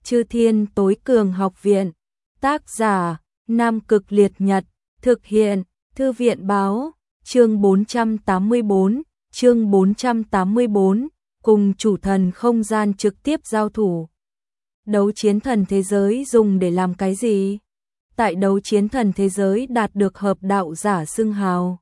Chư Thiên Tối Cường Học Viện. Tác giả: Nam Cực Liệt Nhật. Thực hiện: Thư viện báo. Chương 484. Chương 484. Cùng chủ thần không gian trực tiếp giao thủ. Đấu chiến thần thế giới dùng để làm cái gì? Tại đấu chiến thần thế giới đạt được hợp đạo giả xưng hào.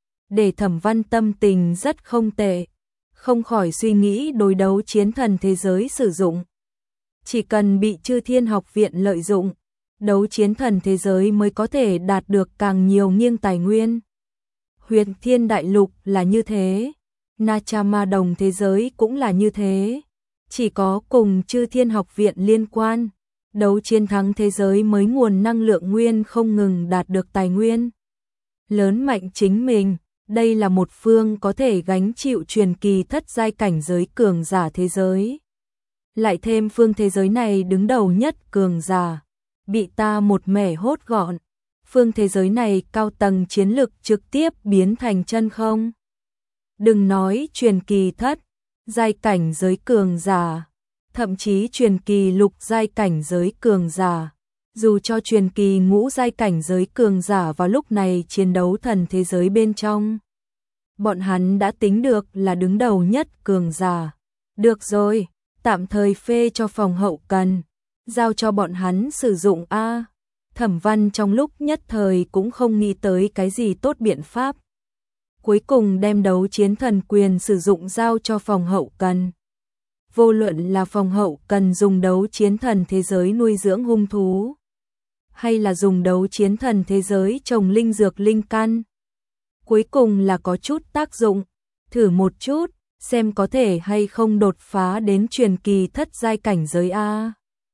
Để Thẩm Văn tâm tình rất không tệ, không khỏi suy nghĩ đối đấu chiến thần thế giới sử dụng. Chỉ cần bị Chư Thiên Học Viện lợi dụng, đấu chiến thần thế giới mới có thể đạt được càng nhiều nghiêng tài nguyên. Huyền Thiên Đại Lục là như thế, Na Cha Ma Đồng thế giới cũng là như thế. Chỉ có cùng Chư Thiên Học Viện liên quan, đấu chiến thắng thế giới mới nguồn năng lượng nguyên không ngừng đạt được tài nguyên. Lớn mạnh chính mình, đây là một phương có thể gánh chịu truyền kỳ thất giai cảnh giới cường giả thế giới. Lại thêm phương thế giới này đứng đầu nhất cường giả, bị ta một mẻ hốt gọn. Phương thế giới này cao tầng chiến lực trực tiếp biến thành chân không. Đừng nói truyền kỳ thất giai cảnh giới cường giả, thậm chí truyền kỳ lục giai cảnh giới cường giả. Dù cho truyền kỳ ngũ giai cảnh giới cường giả vào lúc này chiến đấu thần thế giới bên trong, bọn hắn đã tính được là đứng đầu nhất cường giả. Được rồi, tạm thời phê cho phòng hậu cần, giao cho bọn hắn sử dụng a. Thẩm Văn trong lúc nhất thời cũng không nghĩ tới cái gì tốt biện pháp. Cuối cùng đem đấu chiến thần quyền sử dụng giao cho phòng hậu cần. Vô luận là phòng hậu cần dùng đấu chiến thần thế giới nuôi dưỡng hung thú, hay là dùng đấu chiến thần thế giới trồng linh dược linh căn, cuối cùng là có chút tác dụng. Thử một chút, xem có thể hay không đột phá đến truyền kỳ thất giai cảnh giới a.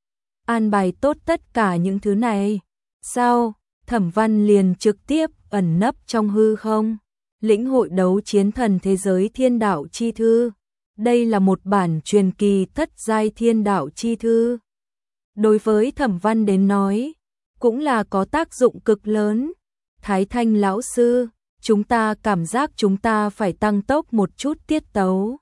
An bài tốt tất cả những thứ này, sau, Thẩm Văn liền trực tiếp ẩn nấp trong hư không, lĩnh hội đấu chiến thần thế giới thiên đạo chi thư. Đây là một bản truyền kỳ thất giai thiên đạo chi thư. Đối với Thẩm Văn đến nói, cũng là có tác dụng cực lớn. Thái Thanh lão sư, chúng ta cảm giác chúng ta phải tăng tốc một chút tiết tấu.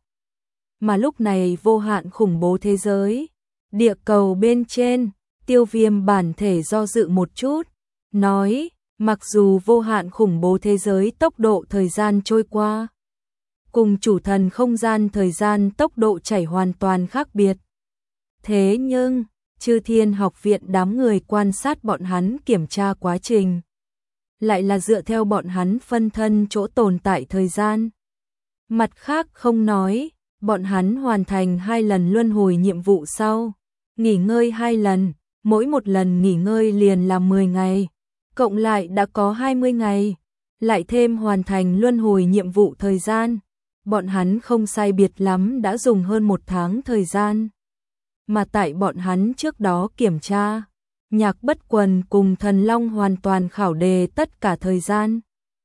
Mà lúc này vô hạn khủng bố thế giới, địa cầu bên trên, Tiêu Viêm bản thể do dự một chút, nói, mặc dù vô hạn khủng bố thế giới tốc độ thời gian trôi qua, cùng chủ thần không gian thời gian tốc độ chảy hoàn toàn khác biệt. Thế nhưng, Chư Thiên Học Viện đám người quan sát bọn hắn kiểm tra quá trình, lại là dựa theo bọn hắn phân thân chỗ tồn tại thời gian. Mặt khác không nói, bọn hắn hoàn thành 2 lần luân hồi nhiệm vụ sau, nghỉ ngơi 2 lần, mỗi một lần nghỉ ngơi liền là 10 ngày, cộng lại đã có 20 ngày, lại thêm hoàn thành luân hồi nhiệm vụ thời gian, bọn hắn không sai biệt lắm đã dùng hơn 1 tháng thời gian. Mà tại bọn hắn trước đó kiểm tra, Nhạc Bất Quần cùng Thần Long hoàn toàn khảo đề tất cả thời gian,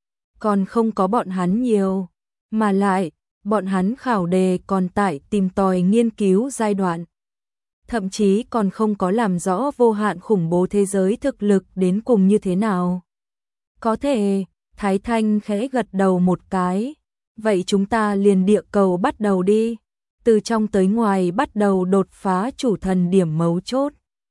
còn không có bọn hắn nhiều, mà lại, bọn hắn khảo đề còn tại tìm tòi nghiên cứu giai đoạn. Thậm chí còn không có làm rõ vô hạn khủng bố thế giới thực lực đến cùng như thế nào. Có thể, Thái Thanh khẽ gật đầu một cái. Vậy chúng ta liền địa cầu bắt đầu đi. Từ trong tới ngoài bắt đầu đột phá chủ thần điểm mấu chốt.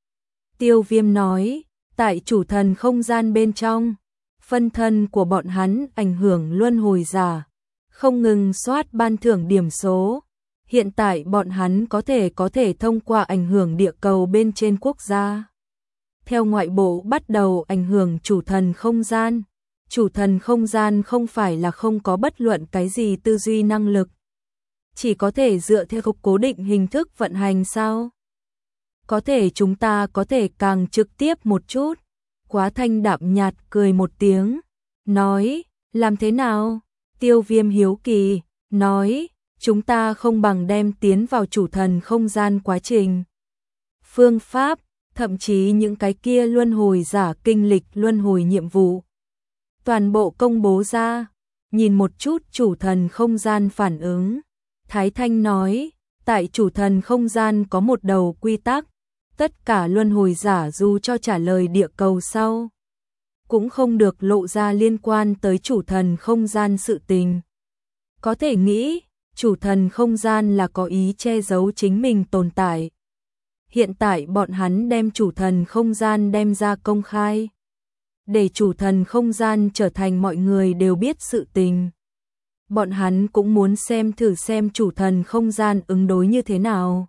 Tiêu Viêm nói, tại chủ thần không gian bên trong, phân thân của bọn hắn ảnh hưởng luân hồi giả, không ngừng soát ban thưởng điểm số. Hiện tại bọn hắn có thể thông qua ảnh hưởng địa cầu bên trên quốc gia, theo ngoại bộ bắt đầu ảnh hưởng chủ thần không gian. Chủ thần không gian không phải là không có bất luận cái gì tư duy năng lực, chỉ có thể dựa theo cố định hình thức vận hành sao? Có thể chúng ta có thể càng trực tiếp một chút. Quá Thanh đạm nhạt cười một tiếng, nói, làm thế nào? Tiêu Viêm hiếu kỳ, nói, chúng ta không bằng đem tiến vào chủ thần không gian quá trình, phương pháp, thậm chí những cái kia luân hồi giả kinh lịch luân hồi nhiệm vụ, toàn bộ công bố ra, nhìn một chút chủ thần không gian phản ứng. Thái Thanh nói, tại chủ thần không gian có một đầu quy tắc, tất cả luân hồi giả dù cho trả lời địa cầu sau, cũng không được lộ ra liên quan tới chủ thần không gian sự tình. Có thể nghĩ, chủ thần không gian là có ý che giấu chính mình tồn tại. Hiện tại bọn hắn đem chủ thần không gian đem ra công khai. Để chủ thần không gian trở thành mọi người đều biết sự tình. Bọn hắn cũng muốn xem thử xem chủ thần không gian ứng đối như thế nào.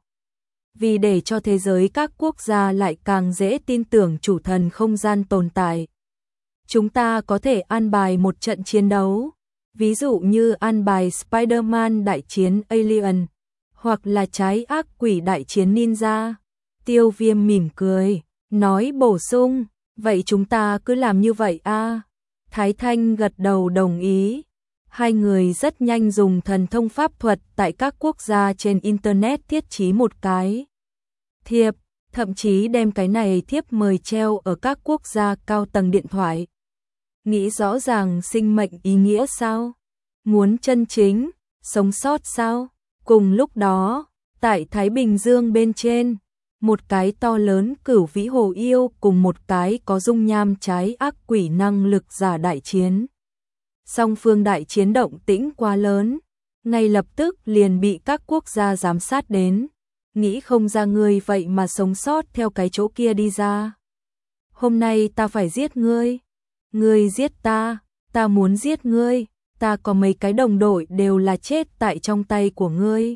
Vì để cho thế giới các quốc gia lại càng dễ tin tưởng chủ thần không gian tồn tại. Chúng ta có thể an bài một trận chiến đấu. Ví dụ như an bài Spider-Man đại chiến Alien. Hoặc là trái ác quỷ đại chiến ninja. Tiêu Viêm mỉm cười, nói bổ sung, vậy chúng ta cứ làm như vậy a. Thái Thanh gật đầu đồng ý. Hai người rất nhanh dùng thần thông pháp thuật tại các quốc gia trên Internet thiết trí một cái thiệp, thậm chí đem cái này thiếp mời treo ở các quốc gia cao tầng điện thoại. Nghĩ rõ ràng sinh mệnh ý nghĩa sao? Muốn chân chính, sống sót sao? Cùng lúc đó, tại Thái Bình Dương bên trên, một cái to lớn cửu vĩ hồ yêu cùng một cái có dung nham trái ác quỷ năng lực giả đại chiến. Song phương đại chiến động tĩnh quá lớn, ngay lập tức liền bị các quốc gia giám sát đến. Nghĩ không ra ngươi vậy mà sống sót theo cái chỗ kia đi ra. Hôm nay ta phải giết ngươi. Ngươi giết ta, ta muốn giết ngươi. Ta có mấy cái đồng đội đều là chết tại trong tay của ngươi.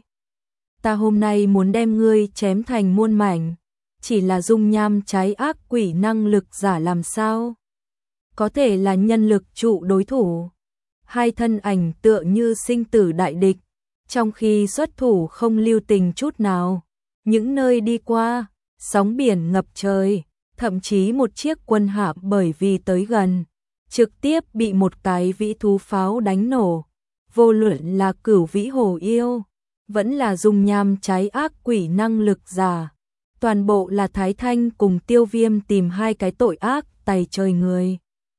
Ta hôm nay muốn đem ngươi chém thành muôn mảnh. Chỉ là dung nham trái ác quỷ năng lực giả làm sao? Có thể là nhân lực trụ đối thủ. Hai thân ảnh tựa như sinh tử đại địch. Trong khi xuất thủ không lưu tình chút nào. Những nơi đi qua, sóng biển ngập trời. Thậm chí một chiếc quân hạm bởi vì tới gần. Trực tiếp bị một cái vĩ thú pháo đánh nổ. Vô luận là cửu vĩ hồ yêu. Vẫn là dung nham trái ác quỷ năng lực giả. Toàn bộ là Thái Thanh cùng Tiêu Viêm tìm hai cái tội ác tày trời người.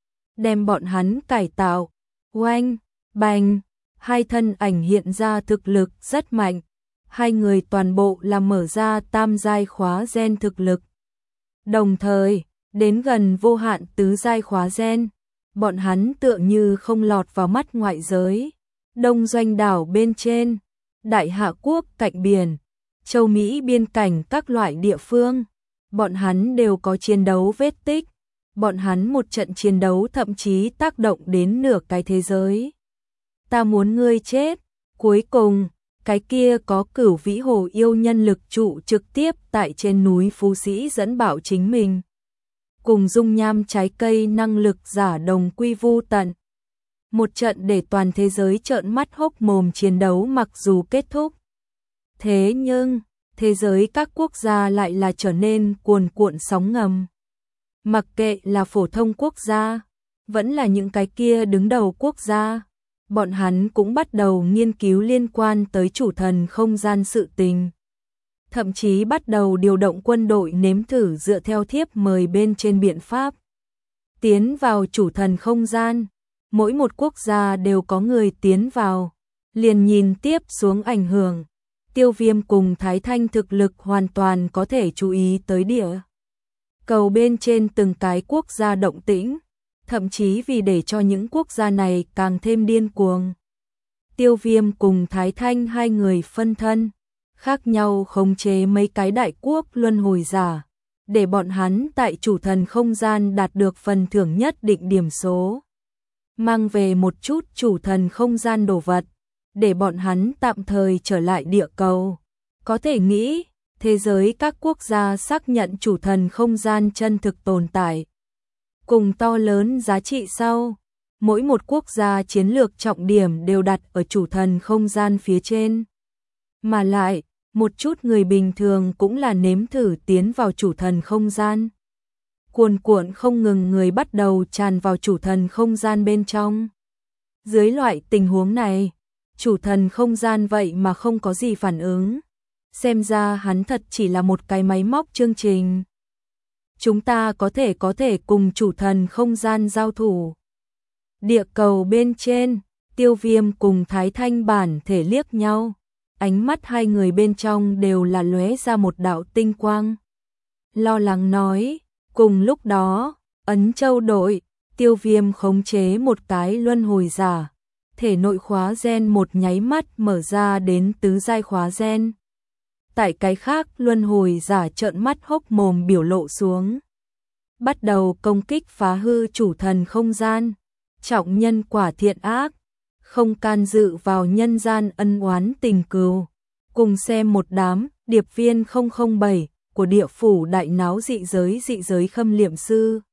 Đem bọn hắn cải tạo. Oanh, bành, hai thân ảnh hiện ra thực lực rất mạnh. Hai người toàn bộ là mở ra tam giai khóa gen thực lực. Đồng thời, đến gần vô hạn tứ giai khóa gen. Bọn hắn tựa như không lọt vào mắt ngoại giới. Đông Doanh đảo bên trên, Đại Hạ Quốc cạnh biển, châu Mỹ biên cảnh các loại địa phương. Bọn hắn đều có chiến đấu vết tích. Bọn hắn một trận chiến đấu thậm chí tác động đến nửa cái thế giới. Ta muốn ngươi chết. Cuối cùng, cái kia có cửu vĩ hồ yêu nhân lực trụ trực tiếp tại trên núi Phú Sĩ dẫn bảo chính mình. Cùng dung nham trái cây năng lực giả đồng quy vu tận. Một trận để toàn thế giới trợn mắt hốc mồm chiến đấu mặc dù kết thúc. Thế nhưng, thế giới các quốc gia lại là trở nên cuồn cuộn sóng ngầm. Mặc kệ là phổ thông quốc gia, vẫn là những cái kia đứng đầu quốc gia, bọn hắn cũng bắt đầu nghiên cứu liên quan tới chủ thần không gian sự tình. Thậm chí bắt đầu điều động quân đội nếm thử dựa theo thiếp mời bên trên biện pháp. Tiến vào chủ thần không gian, mỗi một quốc gia đều có người tiến vào, liền nhìn tiếp xuống ảnh hưởng. Tiêu Viêm cùng Thái Thanh thực lực hoàn toàn có thể chú ý tới địa cầu bên trên từng cái quốc gia động tĩnh, thậm chí vì để cho những quốc gia này càng thêm điên cuồng. Tiêu Viêm cùng Thái Thanh hai người phân thân, khác nhau khống chế mấy cái đại quốc luân hồi giả, để bọn hắn tại chủ thần không gian đạt được phần thưởng nhất định điểm số. Mang về một chút chủ thần không gian đồ vật, để bọn hắn tạm thời trở lại địa cầu. Có thể nghĩ, thế giới các quốc gia xác nhận chủ thần không gian chân thực tồn tại. Cùng to lớn giá trị sau, mỗi một quốc gia chiến lược trọng điểm đều đặt ở chủ thần không gian phía trên. Mà lại, một chút người bình thường cũng là nếm thử tiến vào chủ thần không gian. Cuồn cuộn không ngừng người bắt đầu tràn vào chủ thần không gian bên trong. Dưới loại tình huống này, chủ thần không gian vậy mà không có gì phản ứng. Xem ra hắn thật chỉ là một cái máy móc chương trình. Chúng ta có thể cùng chủ thần không gian giao thủ. Địa cầu bên trên, Tiêu Viêm cùng Thái Thanh bản thể liếc nhau. Ánh mắt hai người bên trong đều là lóe ra một đạo tinh quang. Lo lắng nói, cùng lúc đó, Ấn Châu đội, Tiêu Viêm khống chế một cái luân hồi giả. Thể nội khóa gen một nháy mắt mở ra đến tứ giai khóa gen. tại cái khác luân hồi giả trợn mắt hốc mồm biểu lộ xuống. Bắt đầu công kích phá hư chủ thần không gian, trọng nhân quả thiện ác, không can dự vào nhân gian ân oán tình cừu. Cùng xem một đám điệp viên 007 của địa phủ đại náo dị giới khâm liệm sư.